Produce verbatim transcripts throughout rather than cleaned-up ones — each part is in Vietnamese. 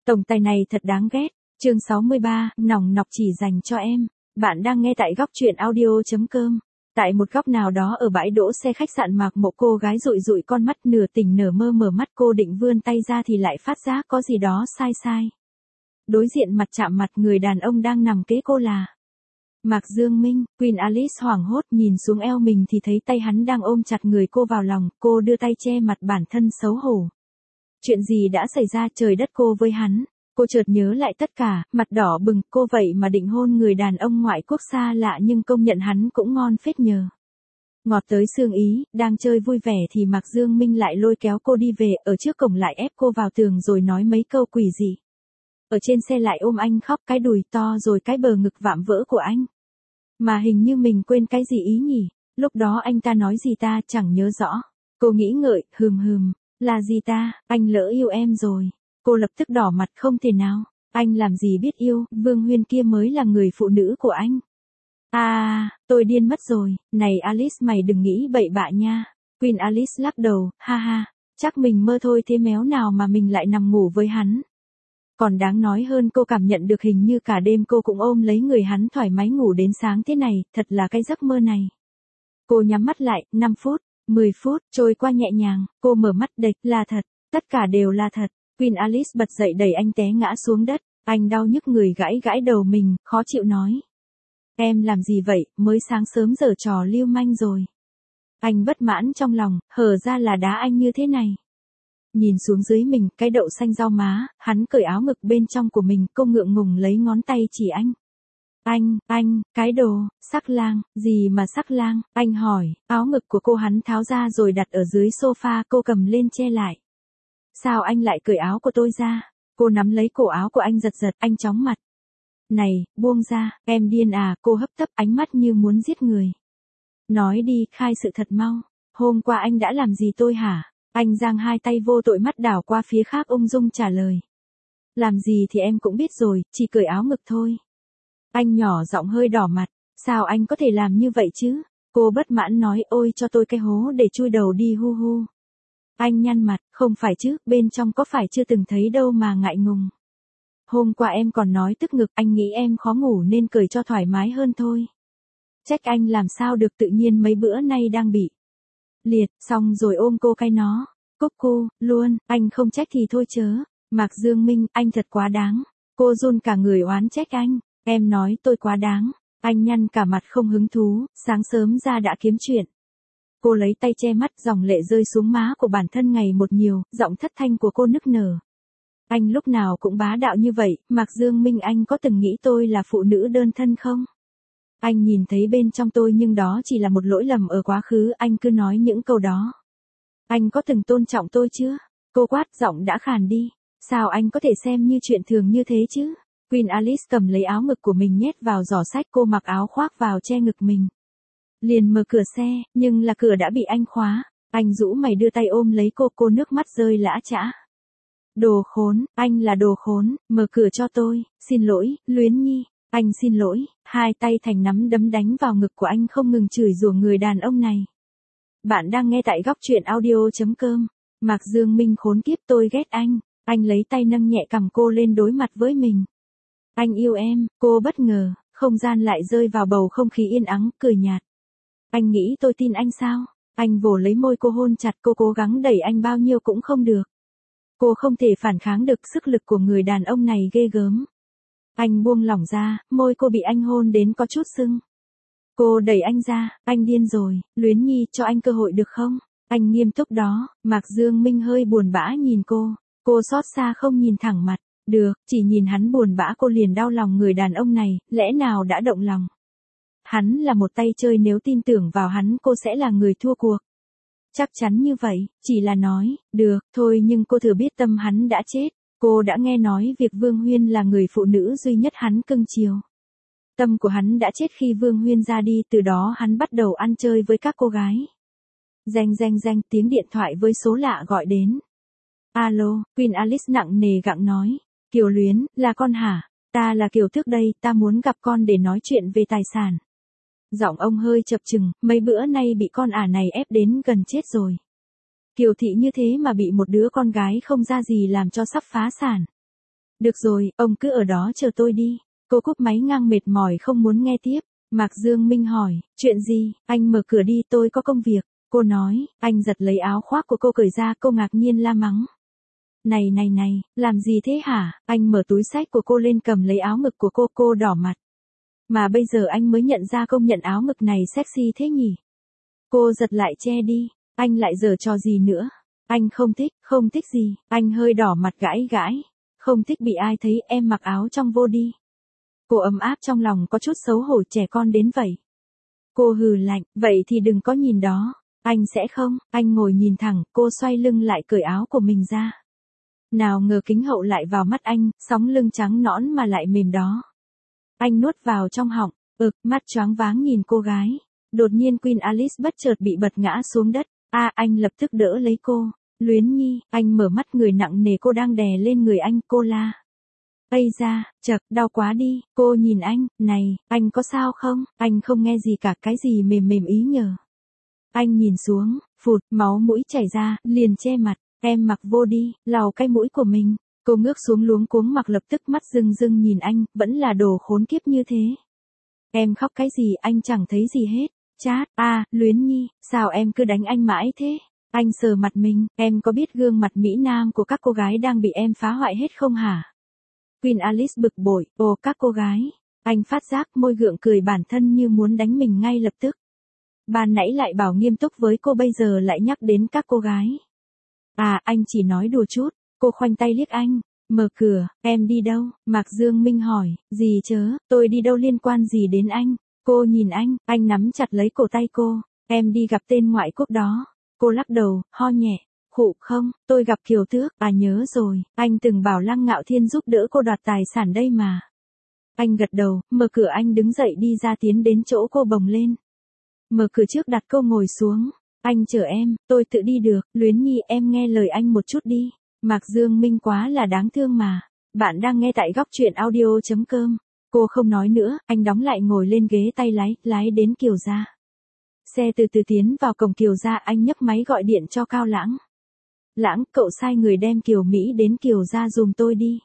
Tổng tài này thật đáng ghét. Chương sáu mươi ba, nòng nọc chỉ dành cho em. Bạn đang nghe tại góc truyện audio chấm com. Tại một góc nào đó ở bãi đỗ xe khách sạn Mạc Mộ, cô gái dụi dụi con mắt, nửa tỉnh nửa mơ mở mắt. Cô định vươn tay ra thì lại phát giác có gì đó sai sai. Đối diện mặt chạm mặt, người đàn ông đang nằm kế cô là Mạc Dương Minh. Queen Alice hoảng hốt nhìn xuống eo mình thì thấy tay hắn đang ôm chặt người cô vào lòng. Cô đưa tay che mặt bản thân xấu hổ. Chuyện gì đã xảy ra, trời đất cô với hắn? Cô chợt nhớ lại tất cả, mặt đỏ bừng. Cô vậy mà định hôn người đàn ông ngoại quốc xa lạ, nhưng công nhận hắn cũng ngon phết nhờ. Ngọt tới xương ý. Đang chơi vui vẻ thì Mạc Dương Minh lại lôi kéo cô đi về, ở trước cổng lại ép cô vào tường rồi nói mấy câu quỷ dị. Ở trên xe lại ôm anh khóc, cái đùi to rồi cái bờ ngực vạm vỡ của anh. Mà hình như mình quên cái gì ý nhỉ? Lúc đó anh ta nói gì ta chẳng nhớ rõ. Cô nghĩ ngợi, hừm hừm, là gì ta, anh lỡ yêu em rồi. Cô lập tức đỏ mặt, không thể nào, anh làm gì biết yêu, Vương Huyên kia mới là người phụ nữ của anh. À, tôi điên mất rồi, này Alice mày đừng nghĩ bậy bạ nha. Queen Alice lắc đầu, ha ha, chắc mình mơ thôi, thế méo nào mà mình lại nằm ngủ với hắn. Còn đáng nói hơn, cô cảm nhận được hình như cả đêm cô cũng ôm lấy người hắn thoải mái ngủ đến sáng thế này, thật là cái giấc mơ này. Cô nhắm mắt lại, năm phút, mười phút, trôi qua nhẹ nhàng, cô mở mắt địch, là thật, tất cả đều là thật. Queen Alice bật dậy đẩy anh té ngã xuống đất, anh đau nhức người gãi gãi đầu mình, khó chịu nói. Em làm gì vậy, mới sáng sớm giở trò lưu manh rồi. Anh bất mãn trong lòng, hở ra là đá anh như thế này. Nhìn xuống dưới mình, cái đậu xanh rau má, hắn cởi áo ngực bên trong của mình, cô ngượng ngùng lấy ngón tay chỉ anh. Anh, anh, cái đồ, sắc lang, gì mà sắc lang, anh hỏi, áo ngực của cô hắn tháo ra rồi đặt ở dưới sofa, cô cầm lên che lại. Sao anh lại cởi áo của tôi ra? Cô nắm lấy cổ áo của anh giật giật, anh chóng mặt. Này, buông ra, em điên à, cô hấp tấp, ánh mắt như muốn giết người. Nói đi, khai sự thật mau, hôm qua anh đã làm gì tôi hả? Anh giang hai tay vô tội, mắt đảo qua phía khác ung dung trả lời. Làm gì thì em cũng biết rồi, chỉ cởi áo ngực thôi. Anh nhỏ giọng hơi đỏ mặt, sao anh có thể làm như vậy chứ? Cô bất mãn nói, ôi cho tôi cái hố để chui đầu đi hu hu. Anh nhăn mặt, không phải chứ, bên trong có phải chưa từng thấy đâu mà ngại ngùng. Hôm qua em còn nói tức ngực, anh nghĩ em khó ngủ nên cởi cho thoải mái hơn thôi. Trách anh làm sao được, tự nhiên mấy bữa nay đang bị liệt, xong rồi ôm cô cái nó. Cúc cu, luôn, anh không trách thì thôi chớ. Mạc Dương Minh, anh thật quá đáng. Cô run cả người oán trách anh. Em nói tôi quá đáng. Anh nhăn cả mặt không hứng thú, sáng sớm ra đã kiếm chuyện. Cô lấy tay che mắt, dòng lệ rơi xuống má của bản thân ngày một nhiều, giọng thất thanh của cô nức nở. Anh lúc nào cũng bá đạo như vậy, Mạc Dương Minh, anh có từng nghĩ tôi là phụ nữ đơn thân không? Anh nhìn thấy bên trong tôi nhưng đó chỉ là một lỗi lầm ở quá khứ, anh cứ nói những câu đó. Anh có từng tôn trọng tôi chưa? Cô quát, giọng đã khàn đi. Sao anh có thể xem như chuyện thường như thế chứ? Queen Alice cầm lấy áo ngực của mình nhét vào giỏ sách, cô mặc áo khoác vào che ngực mình. Liền mở cửa xe, nhưng là cửa đã bị anh khóa. Anh rũ mày đưa tay ôm lấy cô, cô nước mắt rơi lã chã. Đồ khốn, anh là đồ khốn, mở cửa cho tôi, xin lỗi, Luyến Nhi, anh xin lỗi, hai tay thành nắm đấm đánh vào ngực của anh, không ngừng chửi rủa người đàn ông này. Bạn đang nghe tại góc truyện audio chấm com. Mạc Dương Minh, khốn kiếp, tôi ghét anh. Anh lấy tay nâng nhẹ cằm cô lên đối mặt với mình. Anh yêu em, cô bất ngờ, không gian lại rơi vào bầu không khí yên ắng, cười nhạt. Anh nghĩ tôi tin anh sao? Anh vồ lấy môi cô hôn chặt, cô cố gắng đẩy anh bao nhiêu cũng không được. Cô không thể phản kháng được sức lực của người đàn ông này ghê gớm. Anh buông lỏng ra, môi cô bị anh hôn đến có chút sưng. Cô đẩy anh ra, anh điên rồi, Luyến Nhi, cho anh cơ hội được không? Anh nghiêm túc đó. Mạc Dương Minh hơi buồn bã nhìn cô, cô xót xa không nhìn thẳng mặt. Được, chỉ nhìn hắn buồn bã cô liền đau lòng, người đàn ông này, lẽ nào đã động lòng. Hắn là một tay chơi, nếu tin tưởng vào hắn cô sẽ là người thua cuộc. Chắc chắn như vậy, chỉ là nói, được, thôi, nhưng cô thừa biết tâm hắn đã chết. Cô đã nghe nói việc Vương Huyên là người phụ nữ duy nhất hắn cưng chiều. Tâm của hắn đã chết khi Vương Huyên ra đi, từ đó hắn bắt đầu ăn chơi với các cô gái. Reng reng reng, tiếng điện thoại với số lạ gọi đến. Alo, Queen Alice nặng nề gặng nói. Kiều Luyến, là con hả? Ta là Kiều Thước đây, ta muốn gặp con để nói chuyện về tài sản. Giọng ông hơi chập chừng, mấy bữa nay bị con ả này ép đến gần chết rồi. Kiều thị như thế mà bị một đứa con gái không ra gì làm cho sắp phá sản. Được rồi, ông cứ ở đó chờ tôi đi. Cô cúp máy ngang mệt mỏi không muốn nghe tiếp. Mạc Dương Minh hỏi, chuyện gì, anh mở cửa đi tôi có công việc. Cô nói, anh giật lấy áo khoác của cô cởi ra, cô ngạc nhiên la mắng. Này này này, làm gì thế hả? Anh mở túi xách của cô lên cầm lấy áo ngực của cô, cô đỏ mặt. Mà bây giờ anh mới nhận ra công nhận áo ngực này sexy thế nhỉ? Cô giật lại che đi, anh lại giở trò gì nữa? Anh không thích, không thích gì, anh hơi đỏ mặt gãi gãi. Không thích bị ai thấy, em mặc áo trong vô đi. Cô ấm áp trong lòng có chút xấu hổ, trẻ con đến vậy. Cô hừ lạnh, vậy thì đừng có nhìn đó. Anh sẽ không, anh ngồi nhìn thẳng, cô xoay lưng lại cởi áo của mình ra. Nào ngờ kính hậu lại vào mắt anh, sóng lưng trắng nõn mà lại mềm đó. Anh nuốt vào trong họng, ực, mắt choáng váng nhìn cô gái. Đột nhiên Queen Alice bất chợt bị bật ngã xuống đất. A à, anh lập tức đỡ lấy cô. Luyến Nhi, anh mở mắt, người nặng nề cô đang đè lên người anh, cô la. Ây da, chật, đau quá đi, cô nhìn anh, này, anh có sao không? Anh không nghe gì cả, cái gì mềm mềm ý nhờ. Anh nhìn xuống, phụt, máu mũi chảy ra, liền che mặt, em mặc vô đi, lau cái mũi của mình. Cô ngước xuống luống cuống mặc, lập tức mắt rưng rưng nhìn anh, vẫn là đồ khốn kiếp như thế. Em khóc cái gì, anh chẳng thấy gì hết. Chát, a, à, Luyến Nhi, sao em cứ đánh anh mãi thế? Anh sờ mặt mình, em có biết gương mặt mỹ nam của các cô gái đang bị em phá hoại hết không hả? Queen Alice bực bội, ồ các cô gái. Anh phát giác môi gượng cười bản thân như muốn đánh mình ngay lập tức. Ban nãy lại bảo nghiêm túc với cô, bây giờ lại nhắc đến các cô gái. À, anh chỉ nói đùa chút. Cô khoanh tay liếc anh. Mở cửa, em đi đâu? Mạc Dương Minh hỏi, gì chớ, tôi đi đâu liên quan gì đến anh? Cô nhìn anh, anh nắm chặt lấy cổ tay cô. Em đi gặp tên ngoại quốc đó. Cô lắc đầu, ho nhẹ. Khụ không, tôi gặp Kiều Tước, à nhớ rồi, anh từng bảo Lăng Ngạo Thiên giúp đỡ cô đoạt tài sản đây mà. Anh gật đầu, mở cửa, anh đứng dậy đi ra, tiến đến chỗ cô bồng lên. Mở cửa trước đặt cô ngồi xuống. Anh chở em, tôi tự đi được. Luyến Nhi, em nghe lời anh một chút đi. Mạc Dương Minh quá là đáng thương mà. Bạn đang nghe tại góc truyện audio chấm com. Cô không nói nữa, anh đóng lại ngồi lên ghế tay lái, lái đến Kiều gia. Xe từ từ tiến vào cổng Kiều gia, anh nhấc máy gọi điện cho Cao Lãng. Lãng, cậu sai người đem Kiều Mỹ đến Kiều gia giùm tôi đi.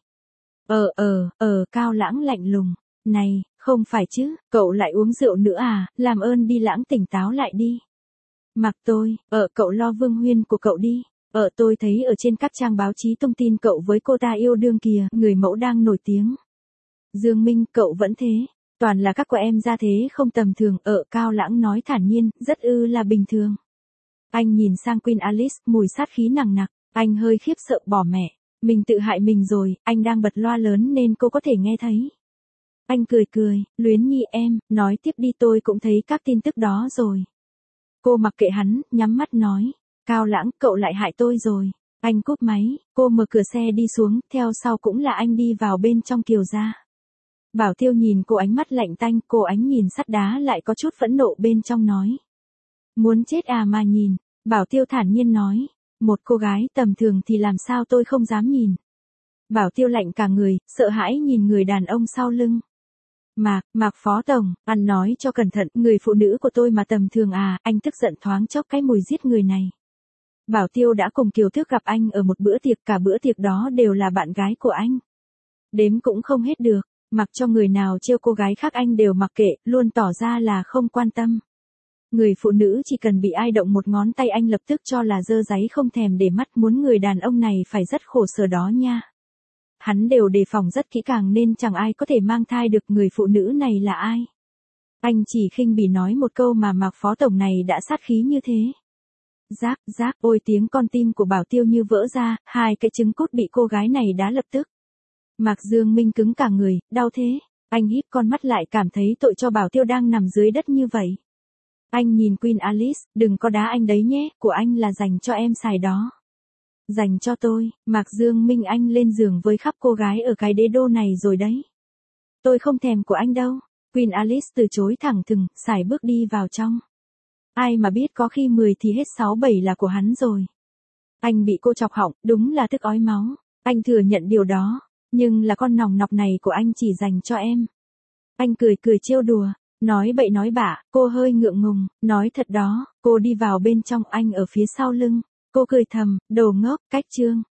Ờ ờ, ờ, Cao Lãng lạnh lùng. Này, không phải chứ, cậu lại uống rượu nữa à, làm ơn đi Lãng, tỉnh táo lại đi. Mặc tôi, ờ cậu lo Vương Huyên của cậu đi. Ờ tôi thấy ở trên các trang báo chí thông tin cậu với cô ta yêu đương kìa, người mẫu đang nổi tiếng. Dương Minh, cậu vẫn thế. Toàn là các cô em ra thế không tầm thường. Ở Cao Lãng nói thản nhiên, rất ư là bình thường. Anh nhìn sang Queen Alice, mùi sát khí nặng nặc. Anh hơi khiếp sợ, bỏ mẹ. Mình tự hại mình rồi, anh đang bật loa lớn nên cô có thể nghe thấy. Anh cười cười, Luyến Nhi em, nói tiếp đi, tôi cũng thấy các tin tức đó rồi. Cô mặc kệ hắn, nhắm mắt nói. Cao Lãng, cậu lại hại tôi rồi. Anh cúp máy, cô mở cửa xe đi xuống, theo sau cũng là anh đi vào bên trong Kiều gia. Bảo Tiêu nhìn cô ánh mắt lạnh tanh, cô ánh nhìn sắt đá lại có chút phẫn nộ bên trong nói. Muốn chết à mà nhìn, Bảo Tiêu thản nhiên nói. Một cô gái tầm thường thì làm sao tôi không dám nhìn. Bảo Tiêu lạnh cả người, sợ hãi nhìn người đàn ông sau lưng. Mạc, Mạc Phó Tổng, ăn nói cho cẩn thận, người phụ nữ của tôi mà tầm thường à, anh tức giận thoáng chốc cái mùi giết người này. Bảo Tiêu đã cùng Kiều Tước gặp anh ở một bữa tiệc, cả bữa tiệc đó đều là bạn gái của anh. Đếm cũng không hết được, mặc cho người nào trêu cô gái khác anh đều mặc kệ, luôn tỏ ra là không quan tâm. Người phụ nữ chỉ cần bị ai động một ngón tay anh lập tức cho là dơ dáy không thèm để mắt, muốn người đàn ông này phải rất khổ sở đó nha. Hắn đều đề phòng rất kỹ càng nên chẳng ai có thể mang thai được. Người phụ nữ này là ai? Anh chỉ khinh bỉ nói một câu mà Mạc Phó Tổng này đã sát khí như thế. Rác, rác, ôi tiếng con tim của Bảo Tiêu như vỡ ra, hai cái trứng cút bị cô gái này đá lập tức. Mạc Dương Minh cứng cả người, đau thế. Anh híp con mắt lại cảm thấy tội cho Bảo Tiêu đang nằm dưới đất như vậy. Anh nhìn Queen Alice, đừng có đá anh đấy nhé, của anh là dành cho em xài đó. Dành cho tôi, Mạc Dương Minh, anh lên giường với khắp cô gái ở cái đế đô này rồi đấy. Tôi không thèm của anh đâu. Queen Alice từ chối thẳng thừng, sải bước đi vào trong. Ai mà biết có khi mười thì hết sáu bảy là của hắn rồi. Anh bị cô chọc họng, đúng là tức ói máu. Anh thừa nhận điều đó, nhưng là con nòng nọc này của anh chỉ dành cho em. Anh cười cười trêu đùa, nói bậy nói bạ, cô hơi ngượng ngùng, nói thật đó. Cô đi vào bên trong, anh ở phía sau lưng. Cô cười thầm, đồ ngốc, cách chương.